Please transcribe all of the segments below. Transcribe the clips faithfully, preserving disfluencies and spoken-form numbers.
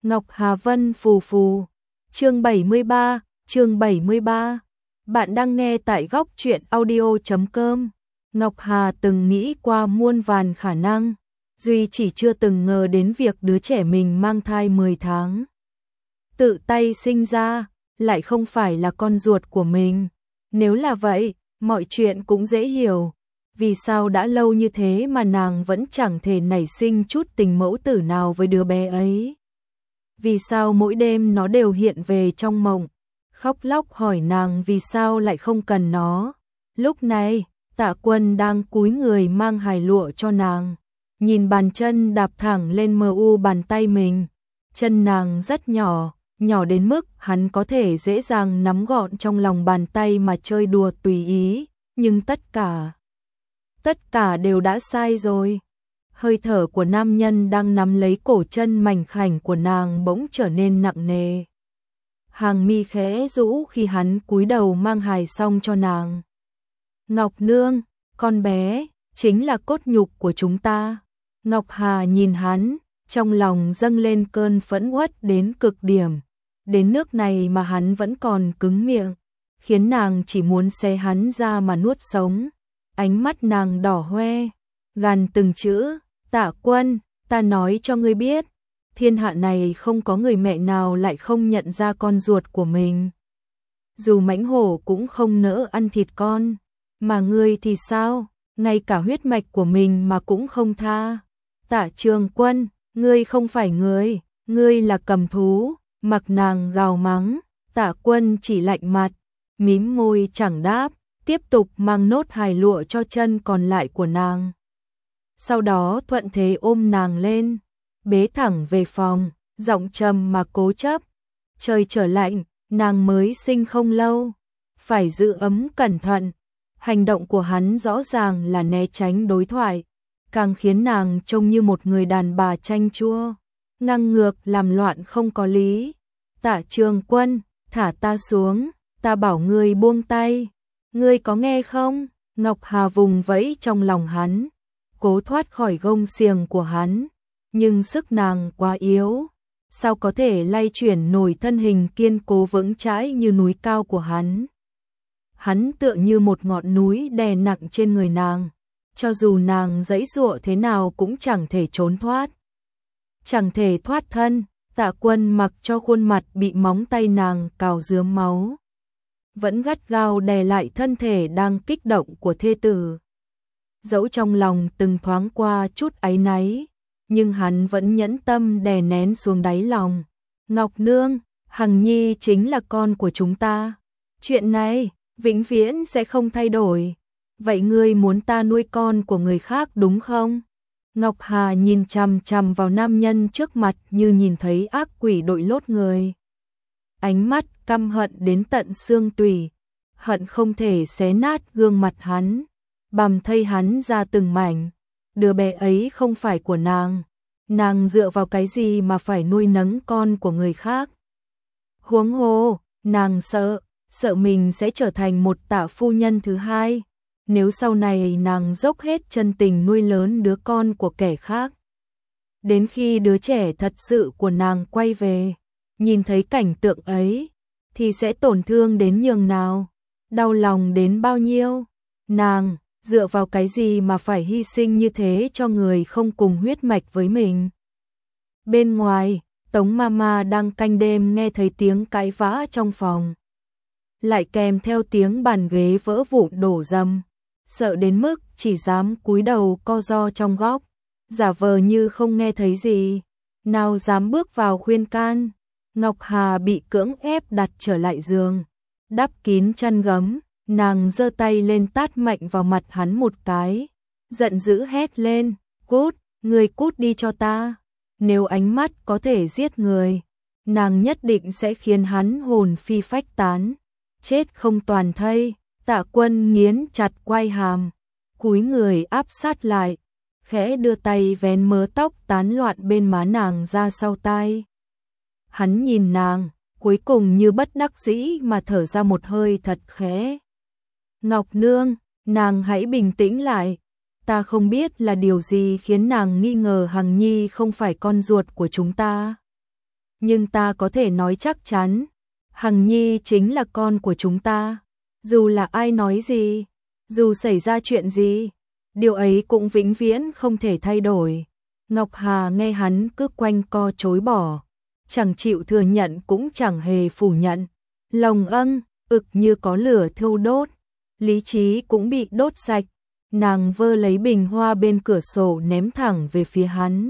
Ngọc Hà Vân phù phù. Chương bảy mươi ba, chương bảy mươi ba. Bạn đang nghe tại góc truyện audio chấm com. Ngọc Hà từng nghĩ qua muôn vàn khả năng, duy chỉ chưa từng ngờ đến việc đứa trẻ mình mang thai mười tháng, tự tay sinh ra, lại không phải là con ruột của mình. Nếu là vậy, mọi chuyện cũng dễ hiểu. Vì sao đã lâu như thế mà nàng vẫn chẳng thể nảy sinh chút tình mẫu tử nào với đứa bé ấy? Vì sao mỗi đêm nó đều hiện về trong mộng, khóc lóc hỏi nàng vì sao lại không cần nó? Lúc này, Tạ Quân đang cúi người mang hài lụa cho nàng, nhìn bàn chân đạp thẳng lên mờ u bàn tay mình. Chân nàng rất nhỏ, nhỏ đến mức hắn có thể dễ dàng nắm gọn trong lòng bàn tay mà chơi đùa tùy ý, nhưng tất cả, tất cả đều đã sai rồi. Hơi thở của nam nhân đang nắm lấy cổ chân mảnh khảnh của nàng bỗng trở nên nặng nề. Hàng mi khẽ rũ khi hắn cúi đầu mang hài xong cho nàng. Ngọc nương, con bé, chính là cốt nhục của chúng ta. Ngọc Hà nhìn hắn, trong lòng dâng lên cơn phẫn uất đến cực điểm. Đến nước này mà hắn vẫn còn cứng miệng, khiến nàng chỉ muốn xé hắn ra mà nuốt sống. Ánh mắt nàng đỏ hoe, gằn từng chữ. Tạ Quân, ta nói cho ngươi biết, thiên hạ này không có người mẹ nào lại không nhận ra con ruột của mình. Dù mãnh hổ cũng không nỡ ăn thịt con, mà ngươi thì sao, ngay cả huyết mạch của mình mà cũng không tha. Tạ Trường Quân, ngươi không phải người, ngươi là cầm thú. Mặc nàng gào mắng, Tạ Quân chỉ lạnh mặt, mím môi chẳng đáp, tiếp tục mang nốt hài lụa cho chân còn lại của nàng. Sau đó thuận thế ôm nàng lên, bế thẳng về phòng, giọng trầm mà cố chấp. Trời trở lạnh, nàng mới sinh không lâu, phải giữ ấm cẩn thận. Hành động của hắn rõ ràng là né tránh đối thoại, càng khiến nàng trông như một người đàn bà chanh chua, ngang ngược làm loạn không có lý. Tạ Trường Quân, thả ta xuống, ta bảo ngươi buông tay, ngươi có nghe không? Ngọc Hà vùng vẫy trong lòng hắn, cố thoát khỏi gông xiềng của hắn, nhưng sức nàng quá yếu, sao có thể lay chuyển nổi thân hình kiên cố vững chãi như núi cao của hắn. Hắn tựa như một ngọn núi đè nặng trên người nàng, cho dù nàng giãy giụa thế nào cũng chẳng thể trốn thoát, chẳng thể thoát thân. Tạ Quân mặc cho khuôn mặt bị móng tay nàng cào rướm máu, vẫn gắt gao đè lại thân thể đang kích động của thê tử. Dẫu trong lòng từng thoáng qua chút áy náy, nhưng hắn vẫn nhẫn tâm đè nén xuống đáy lòng. Ngọc nương, Hằng Nhi chính là con của chúng ta. Chuyện này, vĩnh viễn sẽ không thay đổi. Vậy ngươi muốn ta nuôi con của người khác đúng không? Ngọc Hà nhìn chằm chằm vào nam nhân trước mặt như nhìn thấy ác quỷ đội lốt người. Ánh mắt căm hận đến tận xương tủy, hận không thể xé nát gương mặt hắn, bằm thây hắn ra từng mảnh. Đứa bé ấy không phải của nàng, nàng dựa vào cái gì mà phải nuôi nấng con của người khác? Huống hồ, nàng sợ, sợ mình sẽ trở thành một Tạ phu nhân thứ hai, nếu sau này nàng dốc hết chân tình nuôi lớn đứa con của kẻ khác. Đến khi đứa trẻ thật sự của nàng quay về, nhìn thấy cảnh tượng ấy, thì sẽ tổn thương đến nhường nào, đau lòng đến bao nhiêu. Nàng dựa vào cái gì mà phải hy sinh như thế cho người không cùng huyết mạch với mình? Bên ngoài, Tống Mama đang canh đêm nghe thấy tiếng cãi vã trong phòng, lại kèm theo tiếng bàn ghế vỡ vụn đổ rầm, sợ đến mức chỉ dám cúi đầu co ro trong góc, giả vờ như không nghe thấy gì, nào dám bước vào khuyên can. Ngọc Hà bị cưỡng ép đặt trở lại giường, đắp kín chăn gấm, nàng giơ tay lên tát mạnh vào mặt hắn một cái, giận dữ hét lên, cút, ngươi cút đi cho ta. Nếu ánh mắt có thể giết người, nàng nhất định sẽ khiến hắn hồn phi phách tán, chết không toàn thây. Tạ Quân nghiến chặt quai hàm, cúi người áp sát lại, khẽ đưa tay vén mớ tóc tán loạn bên má nàng ra sau tai. Hắn nhìn nàng, cuối cùng như bất đắc dĩ mà thở ra một hơi thật khẽ. Ngọc nương, nàng hãy bình tĩnh lại. Ta không biết là điều gì khiến nàng nghi ngờ Hằng Nhi không phải con ruột của chúng ta. nhưng ta có thể nói chắc chắn, Hằng Nhi chính là con của chúng ta. Dù là ai nói gì, dù xảy ra chuyện gì, điều ấy cũng vĩnh viễn không thể thay đổi. Ngọc Hà nghe hắn cứ quanh co chối bỏ, chẳng chịu thừa nhận cũng chẳng hề phủ nhận. Lòng âng, ực như có lửa thiêu đốt, lý trí cũng bị đốt sạch. Nàng vơ lấy bình hoa bên cửa sổ ném thẳng về phía hắn.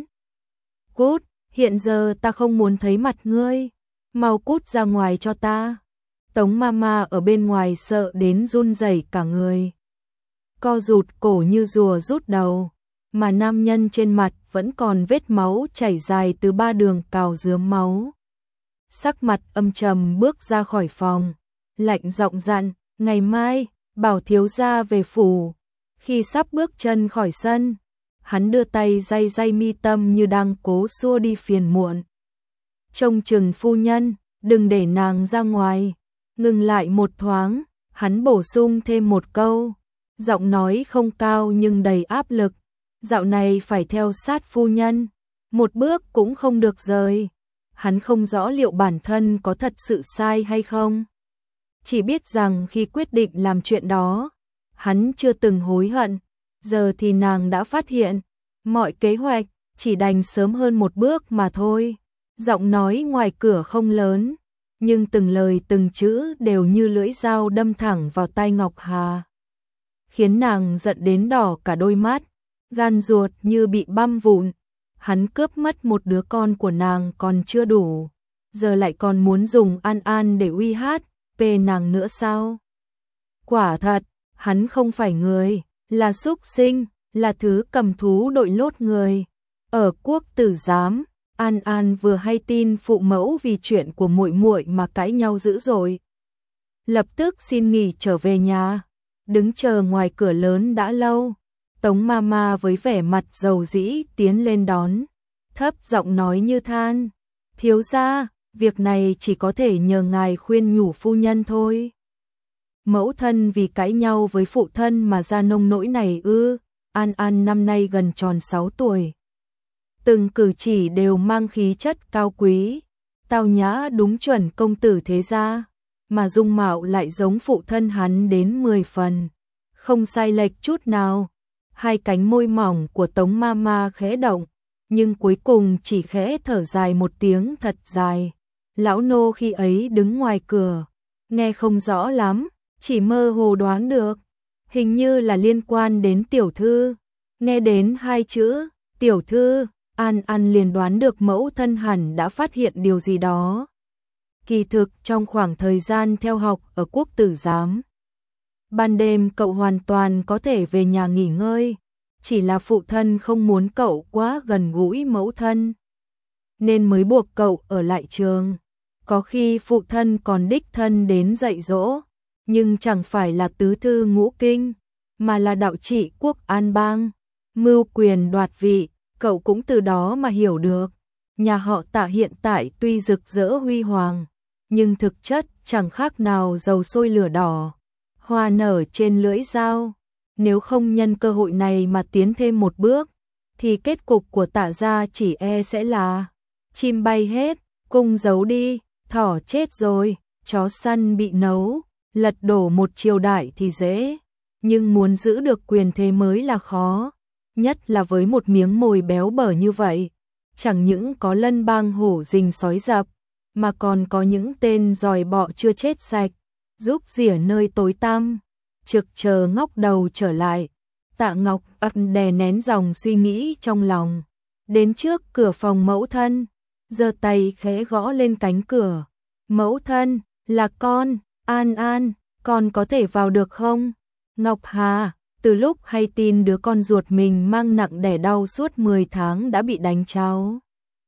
Cút, hiện giờ ta không muốn thấy mặt ngươi, mau cút ra ngoài cho ta. Tống Mama ở bên ngoài sợ đến run rẩy cả người, co rụt cổ như rùa rút đầu, mà nam nhân trên mặt vẫn còn vết máu chảy dài từ ba đường cào rướm máu. Sắc mặt âm trầm bước ra khỏi phòng, lạnh giọng dặn, ngày mai, bảo thiếu gia về phủ. Khi sắp bước chân khỏi sân, hắn đưa tay day day mi tâm như đang cố xua đi phiền muộn. Trông chừng phu nhân, đừng để nàng ra ngoài. Ngừng lại một thoáng, hắn bổ sung thêm một câu, giọng nói không cao nhưng đầy áp lực. Dạo này phải theo sát phu nhân, một bước cũng không được rời. Hắn không rõ liệu bản thân có thật sự sai hay không. Chỉ biết rằng khi quyết định làm chuyện đó, hắn chưa từng hối hận. Giờ thì nàng đã phát hiện, mọi kế hoạch chỉ đành sớm hơn một bước mà thôi. Giọng nói ngoài cửa không lớn, nhưng từng lời từng chữ đều như lưỡi dao đâm thẳng vào tai Ngọc Hà, khiến nàng giận đến đỏ cả đôi mắt, gan ruột như bị băm vụn. Hắn cướp mất một đứa con của nàng còn chưa đủ, giờ lại còn muốn dùng An An để uy hát về nàng nữa sao? Quả thật, hắn không phải người, là súc sinh, là thứ cầm thú đội lốt người. Ở Quốc Tử Giám, An An vừa hay tin phụ mẫu vì chuyện của muội muội mà cãi nhau dữ dội, lập tức xin nghỉ trở về nhà, đứng chờ ngoài cửa lớn đã lâu. Tống Mama với vẻ mặt dầu dĩ tiến lên đón, thấp giọng nói như than, thiếu gia, việc này chỉ có thể nhờ ngài khuyên nhủ phu nhân thôi. Mẫu thân vì cãi nhau với phụ thân mà ra nông nỗi này ư? An An năm nay gần tròn sáu tuổi, từng cử chỉ đều mang khí chất cao quý, tao nhã đúng chuẩn công tử thế gia, mà dung mạo lại giống phụ thân hắn đến mười phần, không sai lệch chút nào. Hai cánh môi mỏng của Tống Mama khẽ động, nhưng cuối cùng chỉ khẽ thở dài một tiếng thật dài. Lão nô khi ấy đứng ngoài cửa, nghe không rõ lắm, chỉ mơ hồ đoán được, hình như là liên quan đến tiểu thư. Nghe đến hai chữ tiểu thư, An An liền đoán được mẫu thân hẳn đã phát hiện điều gì đó. Kỳ thực trong khoảng thời gian theo học ở Quốc Tử Giám, ban đêm cậu hoàn toàn có thể về nhà nghỉ ngơi, chỉ là phụ thân không muốn cậu quá gần gũi mẫu thân, nên mới buộc cậu ở lại trường. Có khi phụ thân còn đích thân đến dạy dỗ, nhưng chẳng phải là tứ thư ngũ kinh, mà là đạo trị quốc an bang, mưu quyền đoạt vị. Cậu cũng từ đó mà hiểu được, nhà họ Tạ hiện tại tuy rực rỡ huy hoàng, nhưng thực chất chẳng khác nào dầu sôi lửa đỏ, hoa nở trên lưỡi dao. Nếu không nhân cơ hội này mà tiến thêm một bước, thì kết cục của Tạ gia chỉ e sẽ là chim bay hết, cung giấu đi, thỏ chết rồi, chó săn bị nấu, lật đổ một triều đại thì dễ, nhưng muốn giữ được quyền thế mới là khó, nhất là với một miếng mồi béo bở như vậy. Chẳng những có lân bang hổ rình sói dập, mà còn có những tên giòi bọ chưa chết sạch, giúp rỉa nơi tối tăm, trực chờ ngóc đầu trở lại. Tạ Ngọc ắt đè nén dòng suy nghĩ trong lòng, đến trước cửa phòng mẫu thân, giơ tay khẽ gõ lên cánh cửa. Mẫu thân, là con, An An, con có thể vào được không? Ngọc Hà, từ lúc hay tin đứa con ruột mình mang nặng đẻ đau suốt mười tháng đã bị đánh tráo,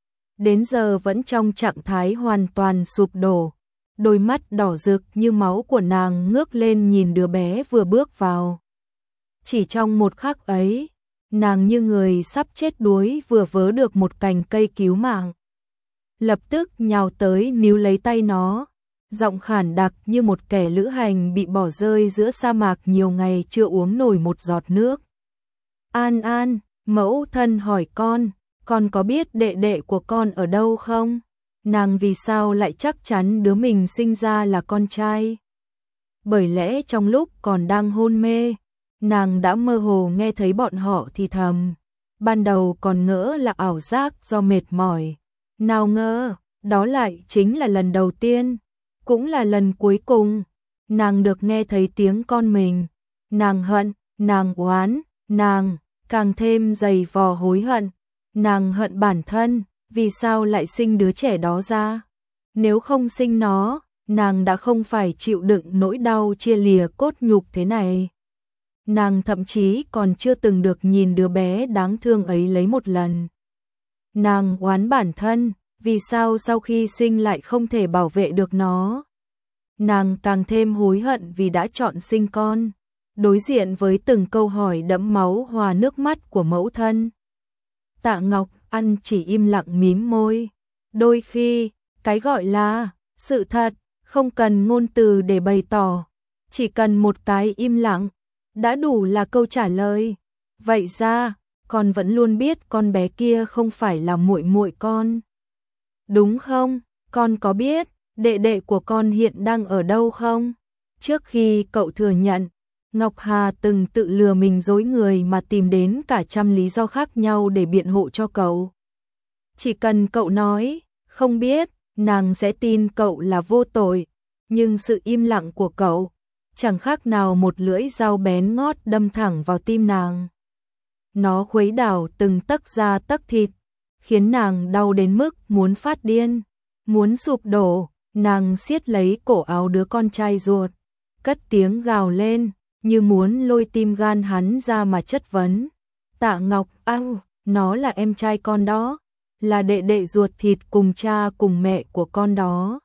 đến giờ vẫn trong trạng thái hoàn toàn sụp đổ. Đôi mắt đỏ rực như máu của nàng ngước lên nhìn đứa bé vừa bước vào. Chỉ trong một khắc ấy, nàng như người sắp chết đuối vừa vớ được một cành cây cứu mạng, lập tức nhào tới níu lấy tay nó, giọng khản đặc như một kẻ lữ hành bị bỏ rơi giữa sa mạc nhiều ngày chưa uống nổi một giọt nước. An An, mẫu thân hỏi con, con có biết đệ đệ của con ở đâu không? nàng vì sao lại chắc chắn đứa mình sinh ra là con trai? Bởi lẽ trong lúc còn đang hôn mê, nàng đã mơ hồ nghe thấy bọn họ thì thầm. Ban đầu còn ngỡ là ảo giác do mệt mỏi. Nào ngờ, đó lại chính là lần đầu tiên, cũng là lần cuối cùng. Nàng được nghe thấy tiếng con mình. Nàng hận, nàng oán, nàng càng thêm dày vò hối hận. Nàng hận bản thân, vì sao lại sinh đứa trẻ đó ra? Nếu không sinh nó, nàng đã không phải chịu đựng nỗi đau chia lìa cốt nhục thế này. Nàng thậm chí còn chưa từng được nhìn đứa bé đáng thương ấy lấy một lần. Nàng oán bản thân, vì sao sau khi sinh lại không thể bảo vệ được nó. Nàng càng thêm hối hận vì đã chọn sinh con. Đối diện với từng câu hỏi đẫm máu hòa nước mắt của mẫu thân, Tạ Ngọc Ăn chỉ im lặng mím môi. Đôi khi, cái gọi là sự thật, không cần ngôn từ để bày tỏ, chỉ cần một cái im lặng, đã đủ là câu trả lời. Vậy ra, con vẫn luôn biết con bé kia không phải là muội muội con. Đúng không? Con có biết đệ đệ của con hiện đang ở đâu không? Trước khi cậu thừa nhận, Ngọc Hà từng tự lừa mình dối người mà tìm đến cả trăm lý do khác nhau để biện hộ cho cậu. Chỉ cần cậu nói, không biết, nàng sẽ tin cậu là vô tội. Nhưng sự im lặng của cậu, chẳng khác nào một lưỡi dao bén ngót đâm thẳng vào tim nàng. Nó khuấy đảo từng tấc da tấc thịt, khiến nàng đau đến mức muốn phát điên, muốn sụp đổ. Nàng siết lấy cổ áo đứa con trai ruột, cất tiếng gào lên, như muốn lôi tim gan hắn ra mà chất vấn. Tạ Ngọc, ao, nó là em trai con đó, là đệ đệ ruột thịt cùng cha cùng mẹ của con đó.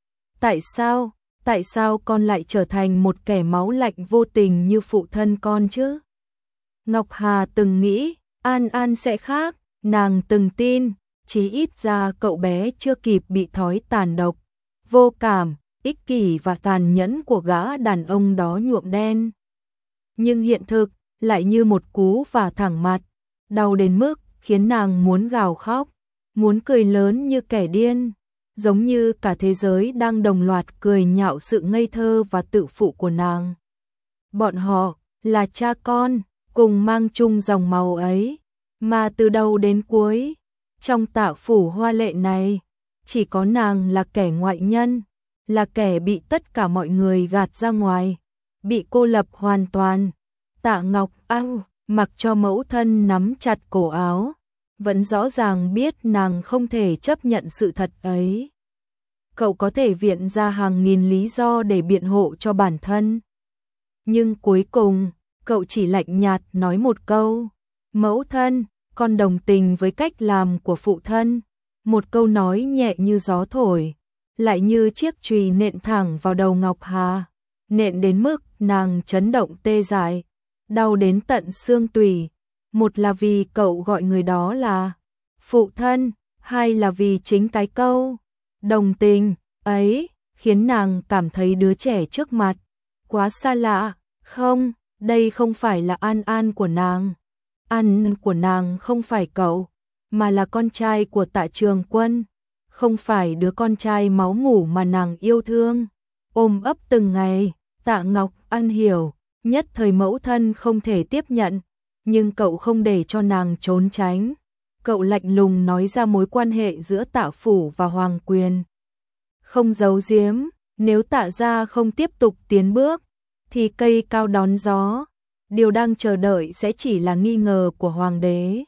Tại sao, tại sao con lại trở thành một kẻ máu lạnh vô tình như phụ thân con chứ? Ngọc Hà từng nghĩ, An An sẽ khác, nàng từng tin, chí ít ra cậu bé chưa kịp bị thói tàn độc, vô cảm, ích kỷ và tàn nhẫn của gã đàn ông đó nhuộm đen. Nhưng hiện thực lại như một cú vả thẳng mặt, đau đến mức khiến nàng muốn gào khóc, muốn cười lớn như kẻ điên, giống như cả thế giới đang đồng loạt cười nhạo sự ngây thơ và tự phụ của nàng. Bọn họ là cha con, cùng mang chung dòng máu ấy, mà từ đầu đến cuối, trong Tạ phủ hoa lệ này, chỉ có nàng là kẻ ngoại nhân, là kẻ bị tất cả mọi người gạt ra ngoài, bị cô lập hoàn toàn. Tạ Ngọc ao, mặc cho mẫu thân nắm chặt cổ áo, vẫn rõ ràng biết nàng không thể chấp nhận sự thật ấy. Cậu có thể viện ra hàng nghìn lý do để biện hộ cho bản thân. Nhưng cuối cùng, cậu chỉ lạnh nhạt nói một câu, mẫu thân, con đồng tình với cách làm của phụ thân. Một câu nói nhẹ như gió thổi, lại như chiếc chùy nện thẳng vào đầu Ngọc Hà, nện đến mức nàng chấn động tê dại, đau đến tận xương tủy. Một là vì cậu gọi người đó là phụ thân, hai là vì chính cái câu đồng tình ấy khiến nàng cảm thấy đứa trẻ trước mặt quá xa lạ. Không, đây không phải là An An của nàng. An của nàng không phải cậu, mà là con trai của Tạ Trường Quân, không phải đứa con trai máu mủ mà nàng yêu thương, ôm ấp từng ngày. Tạ Ngọc An hiểu, nhất thời mẫu thân không thể tiếp nhận, nhưng cậu không để cho nàng trốn tránh. Cậu lạnh lùng nói ra mối quan hệ giữa Tạ phủ và Hoàng quyền. Không giấu giếm, nếu Tạ gia không tiếp tục tiến bước, thì cây cao đón gió, điều đang chờ đợi sẽ chỉ là nghi ngờ của hoàng đế.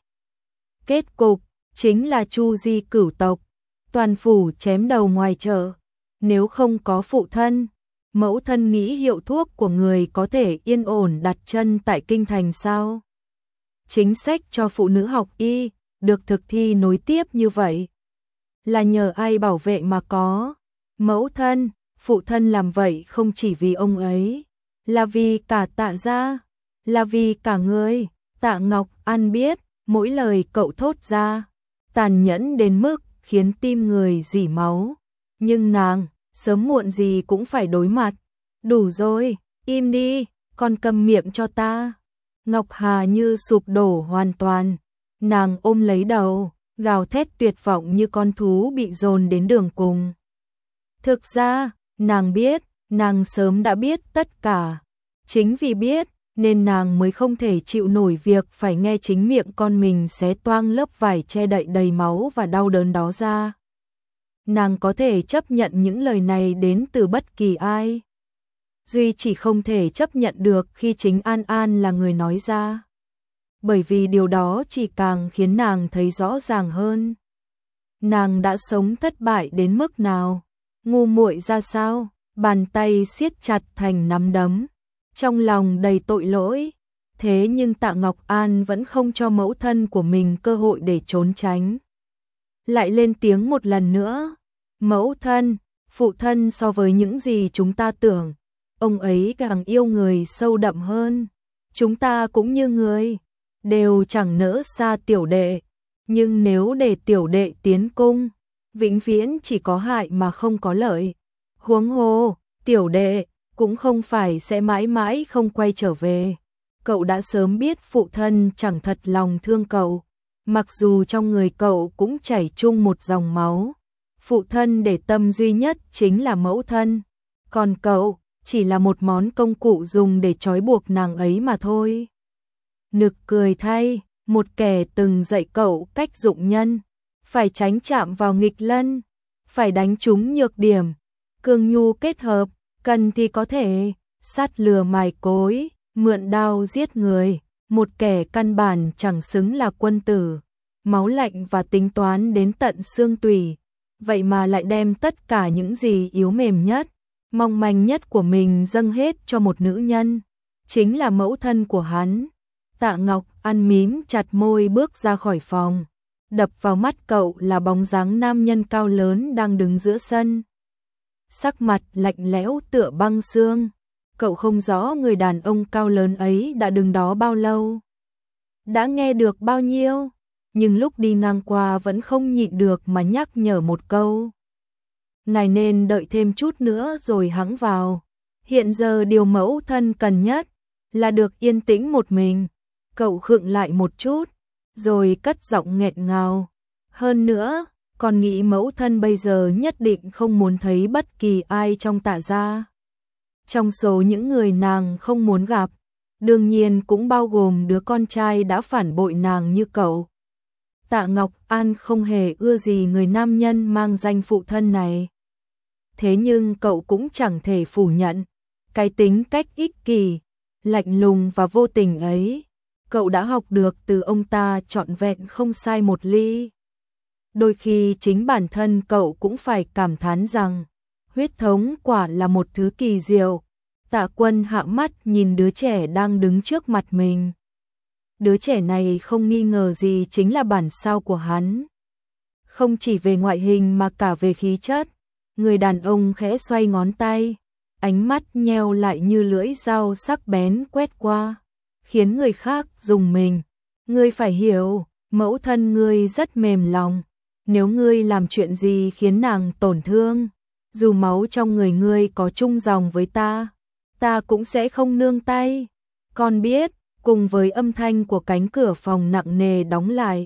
Kết cục chính là chu di cửu tộc, toàn phủ chém đầu ngoài chợ. Nếu không có phụ thân, mẫu thân nghĩ hiệu thuốc của người có thể yên ổn đặt chân tại kinh thành sao? Chính sách cho phụ nữ học y được thực thi nối tiếp như vậy, là nhờ ai bảo vệ mà có? Mẫu thân, phụ thân làm vậy không chỉ vì ông ấy, là vì cả Tạ gia, là vì cả người. Tạ Ngọc An biết, mỗi lời cậu thốt ra, tàn nhẫn đến mức khiến tim người rỉ máu. Nhưng nàng, sớm muộn gì cũng phải đối mặt. Đủ rồi, im đi, con câm miệng cho ta. Ngọc Hà như sụp đổ hoàn toàn, nàng ôm lấy đầu, gào thét tuyệt vọng như con thú bị dồn đến đường cùng. Thực ra, nàng biết, nàng sớm đã biết tất cả. Chính vì biết, nên nàng mới không thể chịu nổi việc phải nghe chính miệng con mình xé toang lớp vải che đậy đầy máu và đau đớn đó ra. Nàng có thể chấp nhận những lời này đến từ bất kỳ ai. Duy chỉ không thể chấp nhận được khi chính An An là người nói ra. Bởi vì điều đó chỉ càng khiến nàng thấy rõ ràng hơn. Nàng đã sống thất bại đến mức nào, ngu muội ra sao, bàn tay siết chặt thành nắm đấm, trong lòng đầy tội lỗi. Thế nhưng Tạ Ngọc An vẫn không cho mẫu thân của mình cơ hội để trốn tránh. Lại lên tiếng một lần nữa, mẫu thân, phụ thân so với những gì chúng ta tưởng, ông ấy càng yêu người sâu đậm hơn. Chúng ta cũng như người, đều chẳng nỡ xa tiểu đệ, nhưng nếu để tiểu đệ tiến cung, vĩnh viễn chỉ có hại mà không có lợi. Huống hồ, tiểu đệ cũng không phải sẽ mãi mãi không quay trở về. Cậu đã sớm biết phụ thân chẳng thật lòng thương cậu, mặc dù trong người cậu cũng chảy chung một dòng máu. Phụ thân để tâm duy nhất chính là mẫu thân, còn cậu chỉ là một món công cụ dùng để trói buộc nàng ấy mà thôi. Nực cười thay, một kẻ từng dạy cậu cách dụng nhân, phải tránh chạm vào nghịch lân, phải đánh trúng nhược điểm, cương nhu kết hợp, cần thì có thể sát lừa mài cối, mượn đao giết người, một kẻ căn bản chẳng xứng là quân tử, máu lạnh và tính toán đến tận xương tủy, vậy mà lại đem tất cả những gì yếu mềm nhất, mong manh nhất của mình dâng hết cho một nữ nhân, chính là mẫu thân của hắn. Tạ Ngọc An mím chặt môi bước ra khỏi phòng, đập vào mắt cậu là bóng dáng nam nhân cao lớn đang đứng giữa sân. Sắc mặt lạnh lẽo tựa băng xương, cậu không rõ người đàn ông cao lớn ấy đã đứng đó bao lâu, đã nghe được bao nhiêu, nhưng lúc đi ngang qua vẫn không nhịn được mà nhắc nhở một câu. Ngài nên đợi thêm chút nữa rồi hẵng vào, hiện giờ điều mẫu thân cần nhất là được yên tĩnh một mình. Cậu khựng lại một chút, rồi cất giọng nghẹn ngào. Hơn nữa, còn nghĩ mẫu thân bây giờ nhất định không muốn thấy bất kỳ ai trong Tạ gia. Trong số những người nàng không muốn gặp, đương nhiên cũng bao gồm đứa con trai đã phản bội nàng như cậu. Tạ Ngọc An không hề ưa gì người nam nhân mang danh phụ thân này. Thế nhưng cậu cũng chẳng thể phủ nhận cái tính cách ích kỷ, lạnh lùng và vô tình ấy. Cậu đã học được từ ông ta trọn vẹn không sai một ly. Đôi khi chính bản thân cậu cũng phải cảm thán rằng huyết thống quả là một thứ kỳ diệu. Tạ Quân hạ mắt nhìn đứa trẻ đang đứng trước mặt mình. Đứa trẻ này không nghi ngờ gì chính là bản sao của hắn. Không chỉ về ngoại hình mà cả về khí chất. Người đàn ông khẽ xoay ngón tay, ánh mắt nheo lại như lưỡi dao sắc bén quét qua, khiến người khác rùng mình. Ngươi phải hiểu, mẫu thân ngươi rất mềm lòng. Nếu ngươi làm chuyện gì khiến nàng tổn thương, dù máu trong người ngươi có chung dòng với ta, ta cũng sẽ không nương tay. Con biết, cùng với âm thanh của cánh cửa phòng nặng nề đóng lại,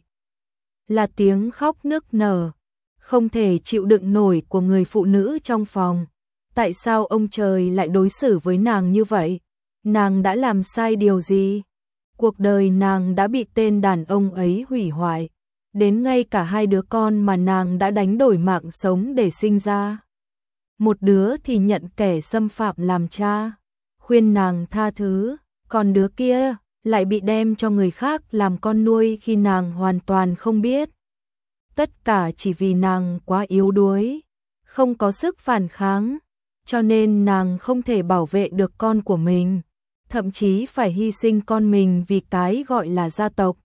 là tiếng khóc nức nở, không thể chịu đựng nổi của người phụ nữ trong phòng. Tại sao ông trời lại đối xử với nàng như vậy? Nàng đã làm sai điều gì? Cuộc đời nàng đã bị tên đàn ông ấy hủy hoại, đến ngay cả hai đứa con mà nàng đã đánh đổi mạng sống để sinh ra. Một đứa thì nhận kẻ xâm phạm làm cha, khuyên nàng tha thứ, còn đứa kia lại bị đem cho người khác làm con nuôi khi nàng hoàn toàn không biết. Tất cả chỉ vì nàng quá yếu đuối, không có sức phản kháng, cho nên nàng không thể bảo vệ được con của mình, thậm chí phải hy sinh con mình vì cái gọi là gia tộc.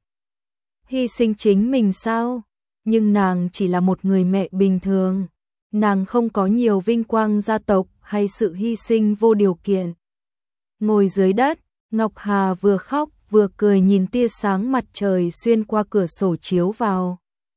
Hy sinh chính mình sao? Nhưng nàng chỉ là một người mẹ bình thường, nàng không có nhiều vinh quang gia tộc hay sự hy sinh vô điều kiện. Ngồi dưới đất, Ngọc Hà vừa khóc vừa cười nhìn tia sáng mặt trời xuyên qua cửa sổ chiếu vào.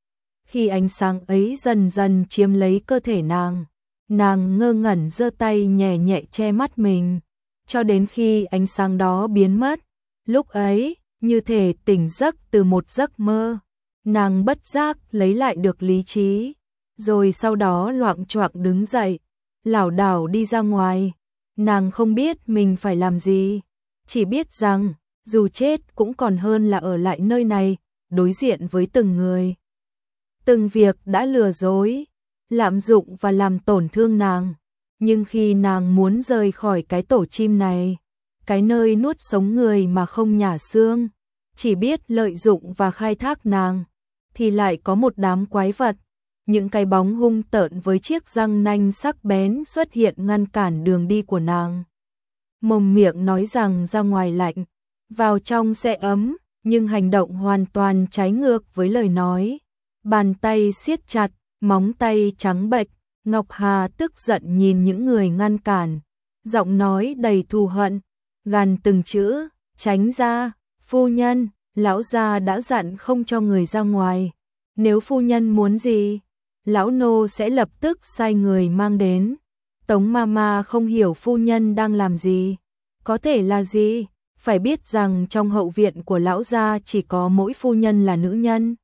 Khi ánh sáng ấy dần dần chiếm lấy cơ thể nàng, nàng ngơ ngẩn giơ tay nhẹ nhẹ che mắt mình, cho đến khi ánh sáng đó biến mất. Lúc ấy, như thể tỉnh giấc từ một giấc mơ, Nàng bất giác lấy lại được lý trí, rồi sau đó loạng choạng đứng dậy, lảo đảo đi ra ngoài. Nàng không biết mình phải làm gì, chỉ biết rằng dù chết cũng còn hơn là ở lại nơi này, đối diện với từng người, từng việc đã lừa dối, lạm dụng và làm tổn thương nàng. Nhưng khi nàng muốn rời khỏi cái tổ chim này, cái nơi nuốt sống người mà không nhả xương, chỉ biết lợi dụng và khai thác nàng, thì lại có một đám quái vật, những cái bóng hung tợn với chiếc răng nanh sắc bén xuất hiện ngăn cản đường đi của nàng. Mồm miệng nói rằng ra ngoài lạnh, vào trong sẽ ấm, nhưng hành động hoàn toàn trái ngược với lời nói. Bàn tay siết chặt, móng tay trắng bệch. Ngọc Hà tức giận nhìn những người ngăn cản, giọng nói đầy thù hận, gằn từng chữ, tránh ra, phu nhân, lão gia đã dặn không cho người ra ngoài. Nếu phu nhân muốn gì, lão nô sẽ lập tức sai người mang đến. Tống Mama không hiểu phu nhân đang làm gì, có thể là gì, phải biết rằng trong hậu viện của lão gia chỉ có mỗi phu nhân là nữ nhân,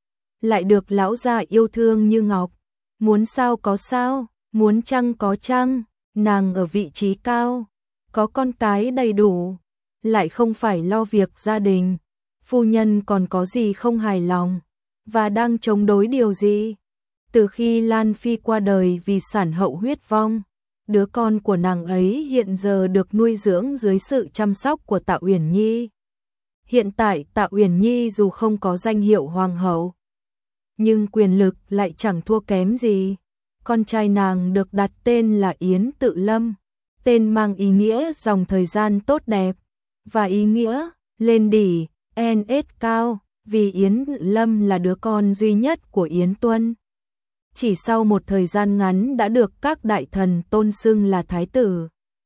lại được lão gia yêu thương như ngọc. Muốn sao có sao, muốn chăng có chăng, nàng ở vị trí cao, có con cái đầy đủ, lại không phải lo việc gia đình. Phu nhân còn có gì không hài lòng, và đang chống đối điều gì? Từ khi Lan Phi qua đời vì sản hậu huyết vong, đứa con của nàng ấy hiện giờ được nuôi dưỡng dưới sự chăm sóc của Tạ Uyển Nhi. Hiện tại Tạ Uyển Nhi dù không có danh hiệu hoàng hậu, nhưng quyền lực lại chẳng thua kém gì. Con trai nàng được đặt tên là Yến Tự Lâm, tên mang ý nghĩa dòng thời gian tốt đẹp, và ý nghĩa lên đỉ, en ét cao, vì Yến Tự Lâm là đứa con duy nhất của Yến Tuân. Chỉ sau một thời gian ngắn đã được các đại thần tôn xưng là thái tử.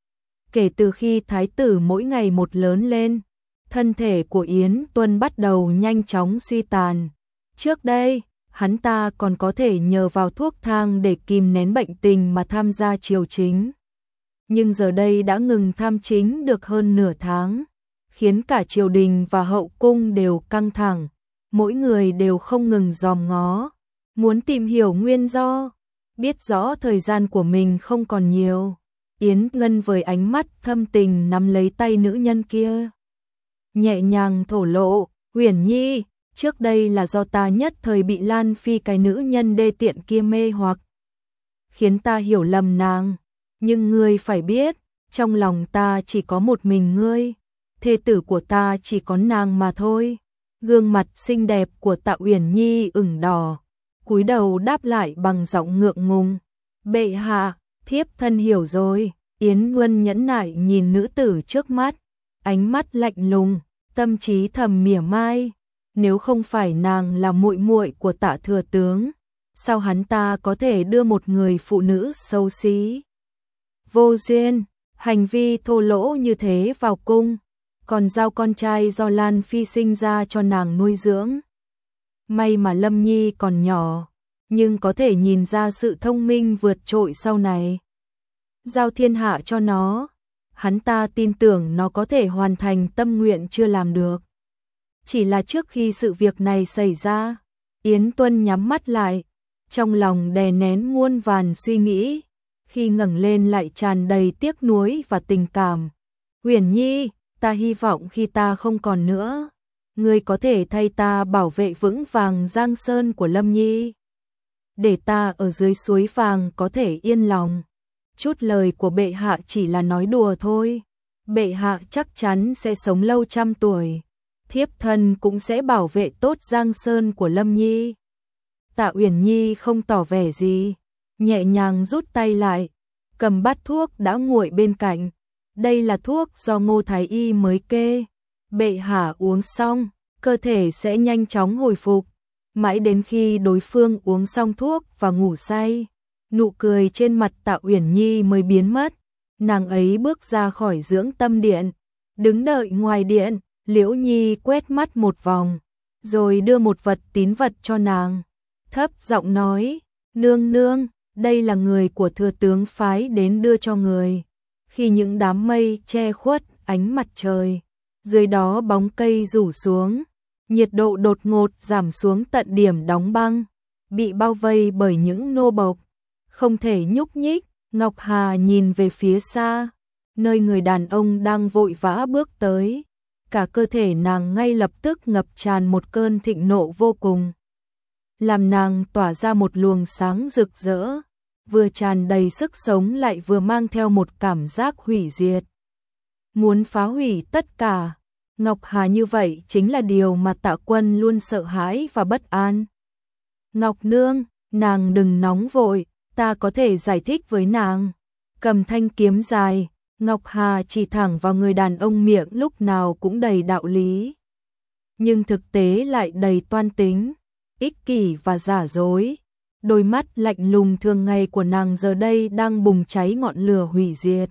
Kể từ khi thái tử mỗi ngày một lớn lên, thân thể của Yến Tuân bắt đầu nhanh chóng suy tàn. Trước đây, hắn ta còn có thể nhờ vào thuốc thang để kìm nén bệnh tình mà tham gia triều chính. Nhưng giờ đây đã ngừng tham chính được hơn nửa tháng, khiến cả triều đình và hậu cung đều căng thẳng, mỗi người đều không ngừng dòm ngó, muốn tìm hiểu nguyên do. Biết rõ thời gian của mình không còn nhiều, Yến Ngân với ánh mắt thâm tình nắm lấy tay nữ nhân kia, nhẹ nhàng thổ lộ, Uyển Nhi, trước đây là do ta nhất thời bị Lan Phi cái nữ nhân đê tiện kia mê hoặc, khiến ta hiểu lầm nàng. Nhưng ngươi phải biết, trong lòng ta chỉ có một mình ngươi, thê tử của ta chỉ có nàng mà thôi. Gương mặt xinh đẹp của Tạ Uyển Nhi ửng đỏ, cúi đầu đáp lại bằng giọng ngượng ngùng, bệ hạ, thiếp thân hiểu rồi. Yến Luân nhẫn nại nhìn nữ tử trước mắt, ánh mắt lạnh lùng, tâm trí thầm mỉa mai. Nếu không phải nàng là muội muội của Tạ thừa tướng, sao hắn ta có thể đưa một người phụ nữ xấu xí, vô duyên, hành vi thô lỗ như thế vào cung, còn giao con trai do Lan Phi sinh ra cho nàng nuôi dưỡng. May mà Lâm Nhi còn nhỏ, nhưng có thể nhìn ra sự thông minh vượt trội sau này. Giao thiên hạ cho nó, hắn ta tin tưởng nó có thể hoàn thành tâm nguyện chưa làm được. Chỉ là trước khi sự việc này xảy ra, Yến Tuân nhắm mắt lại, trong lòng đè nén muôn vàn suy nghĩ, khi ngẩng lên lại tràn đầy tiếc nuối và tình cảm. Uyển Nhi, ta hy vọng khi ta không còn nữa, ngươi có thể thay ta bảo vệ vững vàng Giang Sơn của Lâm Nhi, để ta ở dưới suối vàng có thể yên lòng. Chút lời của bệ hạ chỉ là nói đùa thôi, bệ hạ chắc chắn sẽ sống lâu trăm tuổi, thiếp thân cũng sẽ bảo vệ tốt Giang Sơn của Lâm Nhi. Tạ Uyển Nhi không tỏ vẻ gì, nhẹ nhàng rút tay lại, cầm bát thuốc đã nguội bên cạnh. Đây là thuốc do Ngô Thái Y mới kê, bệ hạ uống xong, cơ thể sẽ nhanh chóng hồi phục. Mãi đến khi đối phương uống xong thuốc và ngủ say, nụ cười trên mặt Tạ Uyển Nhi mới biến mất. Nàng ấy bước ra khỏi dưỡng tâm điện, đứng đợi ngoài điện. Liễu Nhi quét mắt một vòng, rồi đưa một vật tín vật cho nàng, thấp giọng nói, nương nương, đây là người của thừa tướng phái đến đưa cho người. Khi những đám mây che khuất ánh mặt trời, dưới đó bóng cây rủ xuống, Nhiệt độ đột ngột giảm xuống tận điểm đóng băng, bị bao vây bởi những nô bộc, không thể nhúc nhích. Ngọc Hà nhìn về phía xa, nơi người đàn ông đang vội vã bước tới. Cả cơ thể nàng ngay lập tức ngập tràn một cơn thịnh nộ vô cùng, làm nàng tỏa ra một luồng sáng rực rỡ, vừa tràn đầy sức sống lại vừa mang theo một cảm giác hủy diệt. Muốn phá hủy tất cả. Ngọc Hà như vậy chính là điều mà Tạ Quân luôn sợ hãi và bất an. Ngọc Nương, nàng đừng nóng vội, ta có thể giải thích với nàng. Cầm thanh kiếm dài, Ngọc Hà chỉ thẳng vào người đàn ông miệng lúc nào cũng đầy đạo lý, nhưng thực tế lại đầy toan tính, ích kỷ và giả dối. Đôi mắt lạnh lùng thường ngày của nàng giờ đây đang bùng cháy ngọn lửa hủy diệt.